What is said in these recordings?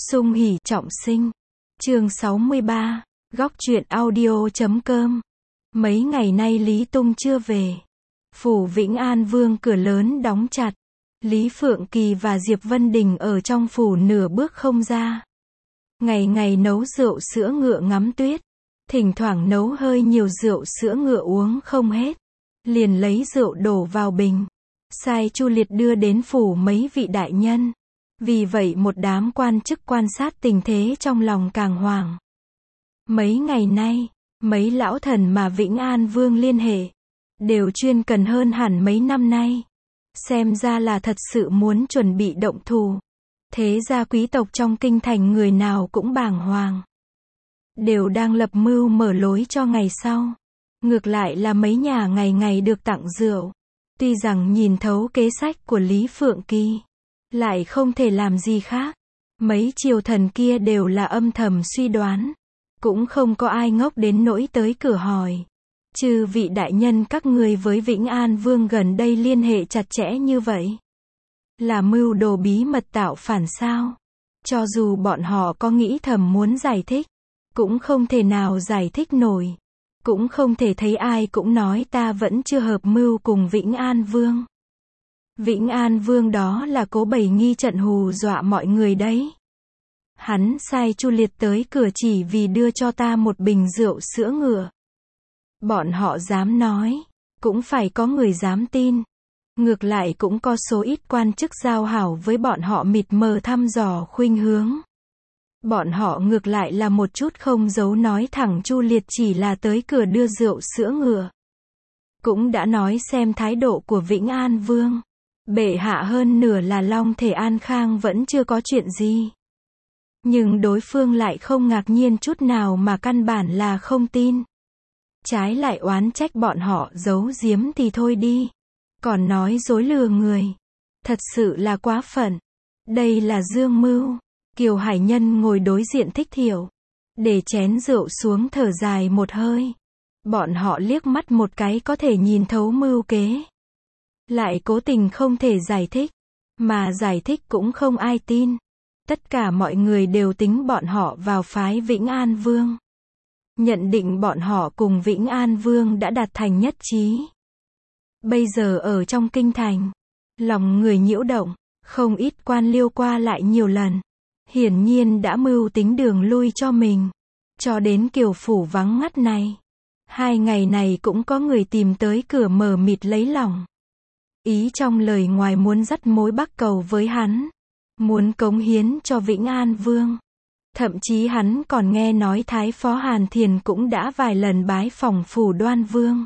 Sung hỉ trọng sinh. Chương 63. Góc truyện audio.com. Mấy ngày nay Lý Tung chưa về. Phủ Vĩnh An Vương cửa lớn đóng chặt. Lý Phượng Kỳ và Diệp Vân Đình ở trong phủ nửa bước không ra. Ngày ngày nấu rượu sữa ngựa ngắm tuyết. Thỉnh thoảng nấu hơi nhiều rượu sữa ngựa uống không hết. Liền lấy rượu đổ vào bình. Sai Chu Liệt đưa đến phủ mấy vị đại nhân. Vì vậy một đám quan chức quan sát tình thế trong lòng càng hoảng. Mấy ngày nay, mấy lão thần mà Vĩnh An Vương liên hệ, đều chuyên cần hơn hẳn mấy năm nay. Xem ra là thật sự muốn chuẩn bị động thủ. Thế gia quý tộc trong kinh thành người nào cũng bàng hoàng. Đều đang lập mưu mở lối cho ngày sau. Ngược lại là mấy nhà ngày ngày được tặng rượu. Tuy rằng nhìn thấu kế sách của Lý Phượng Kỳ, lại không thể làm gì khác. Mấy triều thần kia đều là âm thầm suy đoán. Cũng không có ai ngốc đến nỗi tới cửa hỏi. Trừ vị đại nhân các người với Vĩnh An Vương gần đây liên hệ chặt chẽ như vậy. Là mưu đồ bí mật tạo phản sao? Cho dù bọn họ có nghĩ thầm muốn giải thích, cũng không thể nào giải thích nổi. Cũng không thể thấy ai cũng nói ta vẫn chưa hợp mưu cùng Vĩnh An Vương. Vĩnh An Vương đó là cố bày nghi trận hù dọa mọi người đấy. Hắn sai Chu Liệt tới cửa chỉ vì đưa cho ta một bình rượu sữa ngựa. Bọn họ dám nói, cũng phải có người dám tin. Ngược lại cũng có số ít quan chức giao hảo với bọn họ mịt mờ thăm dò khuynh hướng. Bọn họ ngược lại là một chút không giấu nói thẳng Chu Liệt chỉ là tới cửa đưa rượu sữa ngựa. Cũng đã nói xem thái độ của Vĩnh An Vương. Bệ hạ hơn nửa là long thể an khang vẫn chưa có chuyện gì. Nhưng đối phương lại không ngạc nhiên chút nào mà căn bản là không tin. Trái lại oán trách bọn họ giấu giếm thì thôi đi. Còn nói dối lừa người. Thật sự là quá phận. Đây là dương mưu. Kiều Hải Nhân ngồi đối diện Thích Thiệu. Để chén rượu xuống thở dài một hơi. Bọn họ liếc mắt một cái có thể nhìn thấu mưu kế. Lại cố tình không thể giải thích. Mà giải thích cũng không ai tin. Tất cả mọi người đều tính bọn họ vào phái Vĩnh An Vương. Nhận định bọn họ cùng Vĩnh An Vương đã đạt thành nhất trí. Bây giờ ở trong kinh thành, lòng người nhiễu động, không ít quan liêu qua lại nhiều lần. Hiển nhiên đã mưu tính đường lui cho mình. Cho đến Kiều phủ vắng ngắt này. 2 ngày này cũng có người tìm tới cửa mờ mịt lấy lòng. Ý trong lời ngoài muốn dắt mối bắc cầu với hắn. Muốn cống hiến cho Vĩnh An Vương. Thậm chí hắn còn nghe nói Thái Phó Hàn Thiền cũng đã vài lần bái phỏng phủ Đoan Vương.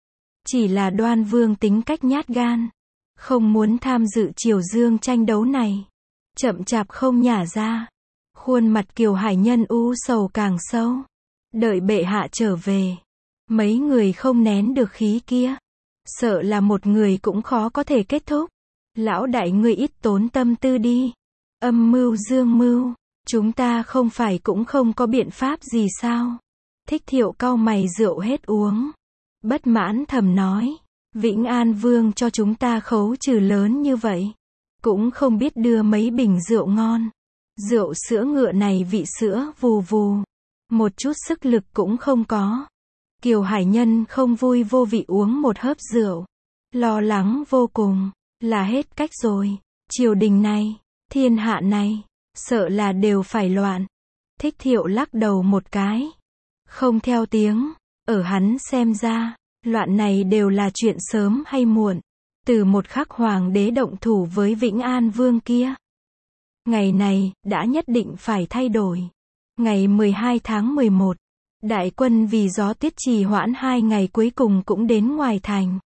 Chỉ là Đoan Vương tính cách nhát gan. Không muốn tham dự triều dương tranh đấu này. Chậm chạp không nhả ra. Khuôn mặt Kiều Hải Nhân u sầu càng sâu. Đợi bệ hạ trở về. Mấy người không nén được khí kia. Sợ là một người cũng khó có thể kết thúc. Lão đại ngươi ít tốn tâm tư đi. Âm mưu dương mưu. Chúng ta không phải cũng không có biện pháp gì sao? Thích Thiệu cau mày rượu hết uống. Bất mãn thầm nói. Vĩnh An Vương cho chúng ta khấu trừ lớn như vậy. Cũng không biết đưa mấy bình rượu ngon. Rượu sữa ngựa này vị sữa vù vù. Một chút sức lực cũng không có. Kiều Hải Nhân không vui vô vị uống một hớp rượu. Lo lắng vô cùng. Là hết cách rồi. Triều đình này, thiên hạ này, sợ là đều phải loạn. Thích Thiệu lắc đầu một cái. Không theo tiếng. Ở hắn xem ra, loạn này đều là chuyện sớm hay muộn. Từ một khắc hoàng đế động thủ với Vĩnh An Vương kia. Ngày này, đã nhất định phải thay đổi. Ngày 12 tháng 11, đại quân vì gió tuyết trì hoãn 2 ngày cuối cùng cũng đến ngoài thành.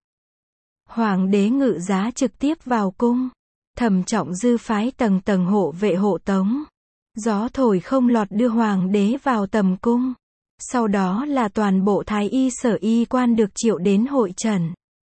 Hoàng đế ngự giá trực tiếp vào cung. Thẩm Trọng Dư phái tầng tầng hộ vệ hộ tống. Gió thổi không lọt đưa hoàng đế vào tầm cung. Sau đó là toàn bộ thái y sở y quan được triệu đến hội trần.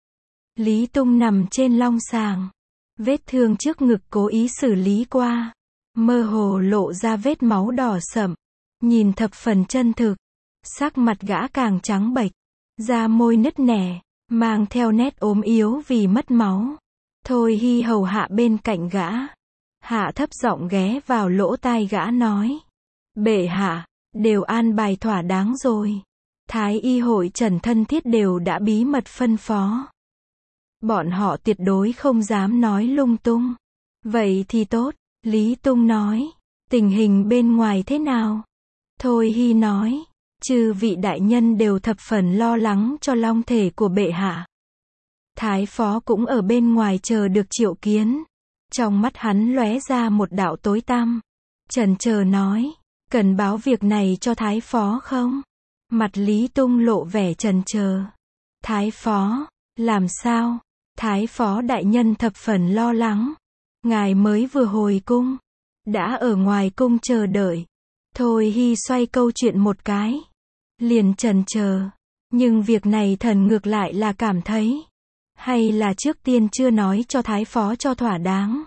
Lý Tung nằm trên long sàng. Vết thương trước ngực cố ý xử lý qua. Mơ hồ lộ ra vết máu đỏ sậm. Nhìn thập phần chân thực. Sắc mặt gã càng trắng bệch. Da môi nứt nẻ. Mang theo nét ốm yếu vì mất máu. Thôi Hy hầu hạ bên cạnh gã. hạ thấp giọng ghé vào lỗ tai gã nói. Bệ hạ, đều an bài thỏa đáng rồi. Thái y hội trần thân thiết đều đã bí mật phân phó. Bọn họ tuyệt đối không dám nói lung tung. Vậy thì tốt, Lý Tung nói. Tình hình bên ngoài thế nào? Thôi Hy nói. Chư vị đại nhân đều thập phần lo lắng cho long thể của bệ hạ. Thái phó cũng ở bên ngoài chờ được triệu kiến. Trong mắt hắn lóe ra một đạo tối tăm. Chần chờ nói. Cần báo việc này cho thái phó không? Mặt Lý Tung lộ vẻ chần chờ. Thái phó, làm sao? Thái phó đại nhân thập phần lo lắng. Ngài mới vừa hồi cung. Đã ở ngoài cung chờ đợi. Thôi Hy xoay câu chuyện một cái. Liền chần chờ. Nhưng việc này thần ngược lại là cảm thấy. Hay là trước tiên chưa nói cho thái phó cho thỏa đáng.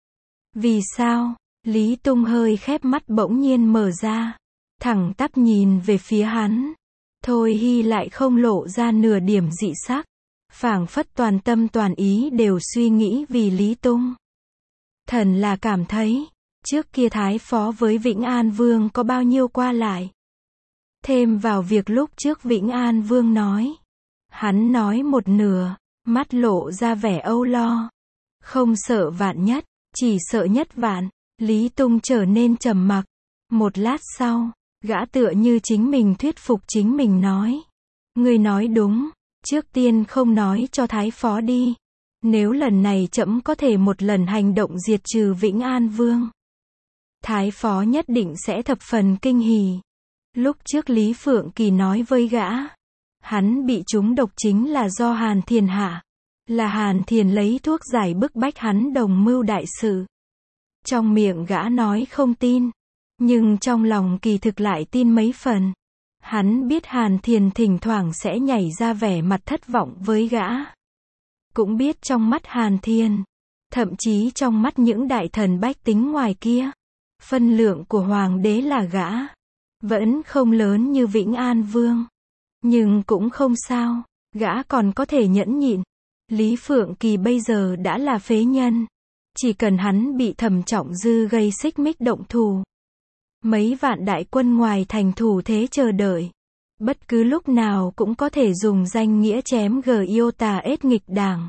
Vì sao? Lý Tung hơi khép mắt bỗng nhiên mở ra. Thẳng tắp nhìn về phía hắn. Thôi Hy lại không lộ ra nửa điểm dị sắc. Phảng phất toàn tâm toàn ý đều suy nghĩ vì Lý Tung. Thần là cảm thấy. Trước kia thái phó với Vĩnh An Vương có bao nhiêu qua lại. Thêm vào việc lúc trước Vĩnh An Vương nói. Hắn nói một nửa. Mắt lộ ra vẻ âu lo. Không sợ vạn nhất. Chỉ sợ nhất vạn. Lý Tung trở nên trầm mặc. Một lát sau, gã tựa như chính mình thuyết phục chính mình nói. Ngươi nói đúng, trước tiên không nói cho thái phó đi. Nếu lần này trẫm có thể một lần hành động diệt trừ Vĩnh An Vương. Thái phó nhất định sẽ thập phần kinh hỉ. Lúc trước Lý Phượng Kỳ nói với gã. Hắn bị trúng độc chính là do Hàn Thiền hạ. Là Hàn Thiền lấy thuốc giải bức bách hắn đồng mưu đại sự. Trong miệng gã nói không tin. Nhưng trong lòng kỳ thực lại tin mấy phần. Hắn biết Hàn Thiền thỉnh thoảng sẽ nhảy ra vẻ mặt thất vọng với gã. Cũng biết trong mắt Hàn Thiền. Thậm chí trong mắt những đại thần bách tính ngoài kia. Phân lượng của hoàng đế là gã. Vẫn không lớn như Vĩnh An Vương. Nhưng cũng không sao. Gã còn có thể nhẫn nhịn. Lý Phượng Kỳ bây giờ đã là phế nhân. Chỉ cần hắn bị Thẩm Trọng Dư gây xích mích động thù. Mấy vạn đại quân ngoài thành thủ thế chờ đợi. Bất cứ lúc nào cũng có thể dùng danh nghĩa chém Giota ết nghịch đảng.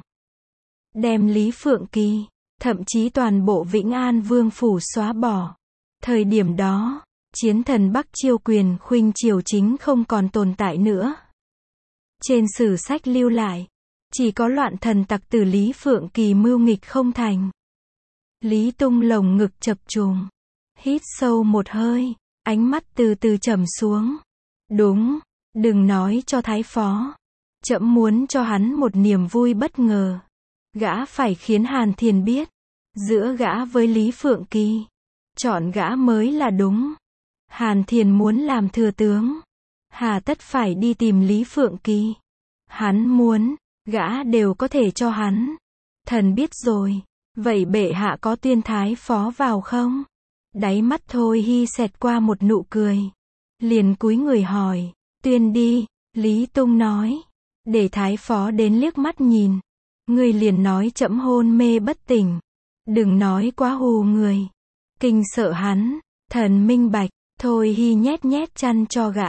Đem Lý Phượng Kỳ, thậm chí toàn bộ Vĩnh An Vương phủ xóa bỏ. Thời điểm đó, chiến thần Bắc Chiêu quyền khuynh triều chính không còn tồn tại nữa. Trên sử sách lưu lại, chỉ có loạn thần tặc tử Lý Phượng Kỳ mưu nghịch không thành. Lý Tung lồng ngực chập trùng. Hít sâu một hơi. Ánh mắt từ từ trầm xuống. Đúng. Đừng nói cho thái phó. Trẫm muốn cho hắn một niềm vui bất ngờ. Gã phải khiến Hàn Thiền biết. Giữa gã với Lý Phượng Kỳ. Chọn gã mới là đúng. Hàn Thiền muốn làm thừa tướng. Hà tất phải đi tìm Lý Phượng Kỳ. Hắn muốn. Gã đều có thể cho hắn. Thần biết rồi. Vậy bệ hạ có tuyên thái phó vào không? Đáy mắt Thôi Hy xẹt qua một nụ cười. Liền cúi người hỏi. Tuyên đi, Lý Tung nói. Để thái phó đến liếc mắt nhìn. Ngươi liền nói trẫm hôn mê bất tỉnh. Đừng nói quá hù người. Kinh sợ hắn. Thần minh bạch. Thôi Hy nhét nhét chăn cho gã.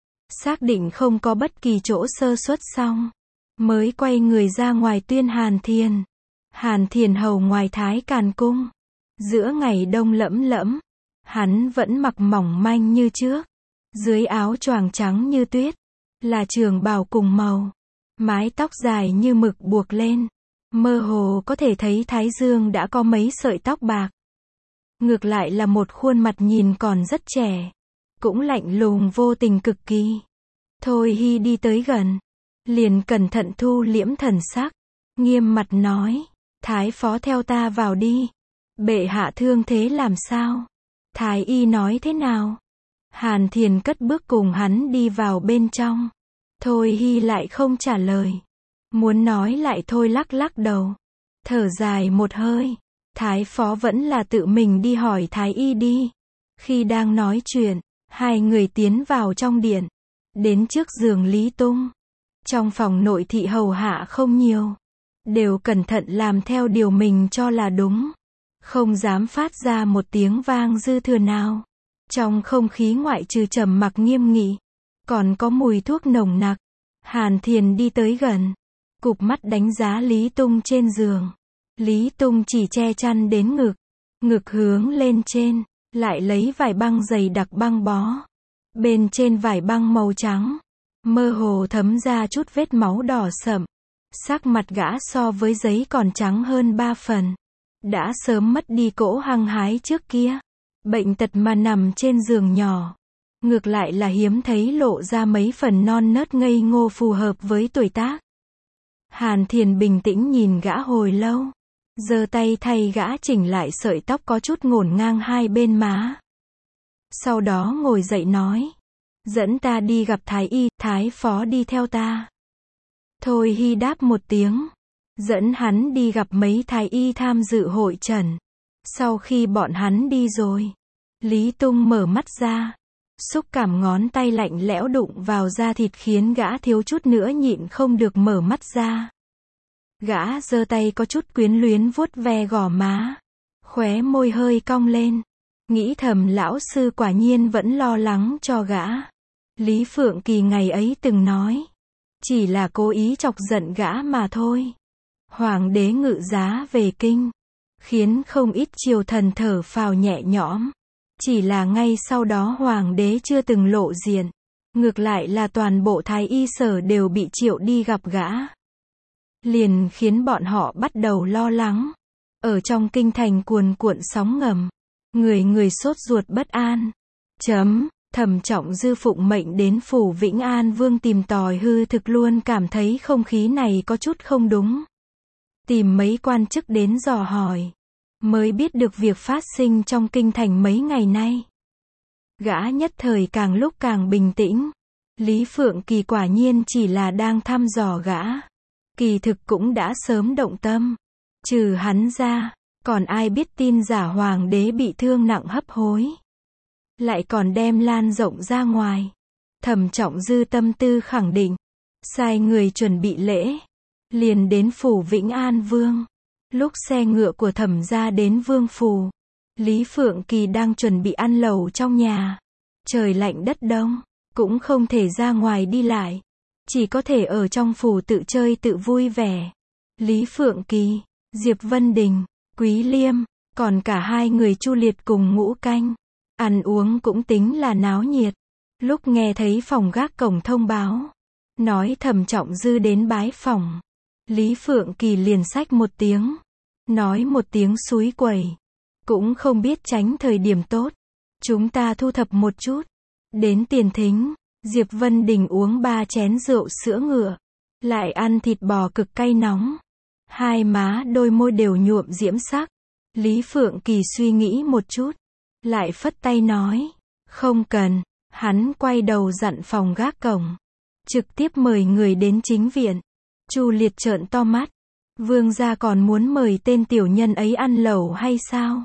Xác định không có bất kỳ chỗ sơ suất xong. Mới quay người ra ngoài tuyên Hàn Thiền. Hàn Thiền hầu ngoài Thái Càn Cung. Giữa ngày đông lẫm lẫm. Hắn vẫn mặc mỏng manh như trước. Dưới áo choàng trắng như tuyết. Là trường bào cùng màu. Mái tóc dài như mực buộc lên. Mơ hồ có thể thấy thái dương đã có mấy sợi tóc bạc. Ngược lại là một khuôn mặt nhìn còn rất trẻ. Cũng lạnh lùng vô tình cực kỳ. Thôi Hy đi tới gần. Liền cẩn thận thu liễm thần sắc. Nghiêm mặt nói. Thái phó theo ta vào đi. Bệ hạ thương thế làm sao? Thái y nói thế nào? Hàn Thiền cất bước cùng hắn đi vào bên trong. Thôi Hy lại không trả lời. Muốn nói lại thôi lắc lắc đầu. Thở dài một hơi. Thái phó vẫn là tự mình đi hỏi thái y đi. Khi đang nói chuyện, hai người tiến vào trong điện. Đến trước giường Lý Tung. Trong phòng nội thị hầu hạ không nhiều. Đều cẩn thận làm theo điều mình cho là đúng. không dám phát ra một tiếng vang dư thừa nào. Trong không khí ngoại trừ trầm mặc nghiêm nghị, còn có mùi thuốc nồng nặc. Hàn Thiền đi tới gần, cụp mắt đánh giá Lý Tung trên giường. Lý Tung chỉ che chăn đến ngực, ngực hướng lên trên, lại lấy vải băng dày đặc băng bó. Bên trên vải băng màu trắng, mơ hồ thấm ra chút vết máu đỏ sậm. Sắc mặt gã so với giấy còn trắng hơn 3 phần. Đã sớm mất đi cỗ hăng hái trước kia. Bệnh tật mà nằm trên giường nhỏ. Ngược lại là hiếm thấy lộ ra mấy phần non nớt ngây ngô phù hợp với tuổi tác. Hàn Thiền bình tĩnh nhìn gã hồi lâu. Giơ tay thay gã chỉnh lại sợi tóc có chút ngổn ngang hai bên má. Sau đó ngồi dậy nói. Dẫn ta đi gặp Thái Y, Thái Phó đi theo ta. Thôi Hy đáp một tiếng. Dẫn hắn đi gặp mấy Thái Y tham dự hội trần. Sau khi bọn hắn đi rồi, Lý Tung mở mắt ra. Xúc cảm ngón tay lạnh lẽo đụng vào da thịt khiến gã thiếu chút nữa nhịn không được mở mắt ra. Gã giơ tay có chút quyến luyến vuốt ve gò má. Khóe môi hơi cong lên. Nghĩ thầm lão sư quả nhiên vẫn lo lắng cho gã. Lý Phượng Kỳ ngày ấy từng nói. Chỉ là cố ý chọc giận gã mà thôi. Hoàng đế ngự giá về kinh. Khiến không ít triều thần thở phào nhẹ nhõm. Chỉ là ngay sau đó hoàng đế chưa từng lộ diện. Ngược lại là toàn bộ thái y sở đều bị triệu đi gặp gã. Liền khiến bọn họ bắt đầu lo lắng. Ở trong kinh thành cuồn cuộn sóng ngầm. Người người sốt ruột bất an. Thẩm Trọng Dư phụng mệnh đến phủ Vĩnh An Vương tìm tòi hư thực luôn cảm thấy không khí này có chút không đúng. Tìm mấy quan chức đến dò hỏi. Mới biết được việc phát sinh trong kinh thành mấy ngày nay. Gã nhất thời càng lúc càng bình tĩnh. Lý Phượng Kỳ quả nhiên chỉ là đang thăm dò gã. Kỳ thực cũng đã sớm động tâm. Trừ hắn ra, còn ai biết tin giả hoàng đế bị thương nặng hấp hối. Lại còn đem lan rộng ra ngoài. Thẩm Trọng Dư tâm tư khẳng định. Sai người chuẩn bị lễ. Liền đến phủ Vĩnh An Vương. Lúc xe ngựa của Thẩm gia đến Vương phủ, Lý Phượng Kỳ đang chuẩn bị ăn lẩu trong nhà. Trời lạnh đất đông, cũng không thể ra ngoài đi lại. Chỉ có thể ở trong phủ tự chơi tự vui vẻ. Lý Phượng Kỳ, Diệp Vân Đình, Quý Liêm, còn cả hai người Chu Liệt cùng Ngũ Canh. Ăn uống cũng tính là náo nhiệt. Lúc nghe thấy phòng gác cổng thông báo, nói Thẩm Trọng Dư đến bái phỏng, Lý Phượng Kỳ liền xách một tiếng. Nói một tiếng xúi quẩy. Cũng không biết tránh thời điểm tốt. Chúng ta thu thập một chút. Đến tiền thính, Diệp Vân Đình uống 3 chén rượu sữa ngựa. Lại ăn thịt bò cực cay nóng. Hai má đôi môi đều nhuộm diễm sắc. Lý Phượng Kỳ suy nghĩ một chút. Lại phất tay nói. Không cần. Hắn quay đầu dặn phòng gác cổng. Trực tiếp mời người đến chính viện. Chu Liệt trợn to mắt. Vương gia còn muốn mời tên tiểu nhân ấy ăn lẩu hay sao?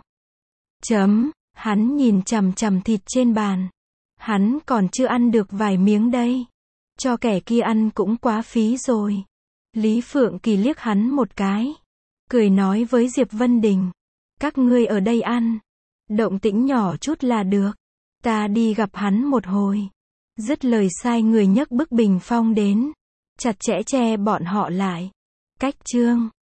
Hắn nhìn chằm chằm thịt trên bàn. Hắn còn chưa ăn được vài miếng đây. Cho kẻ kia ăn cũng quá phí rồi. Lý Phượng Kỳ liếc hắn một cái. Cười nói với Diệp Vân Đình. Các ngươi ở đây ăn. Động tĩnh nhỏ chút là được. Ta đi gặp hắn một hồi. Dứt lời sai người nhấc bức bình phong đến. Chặt chẽ che bọn họ lại. Cách chương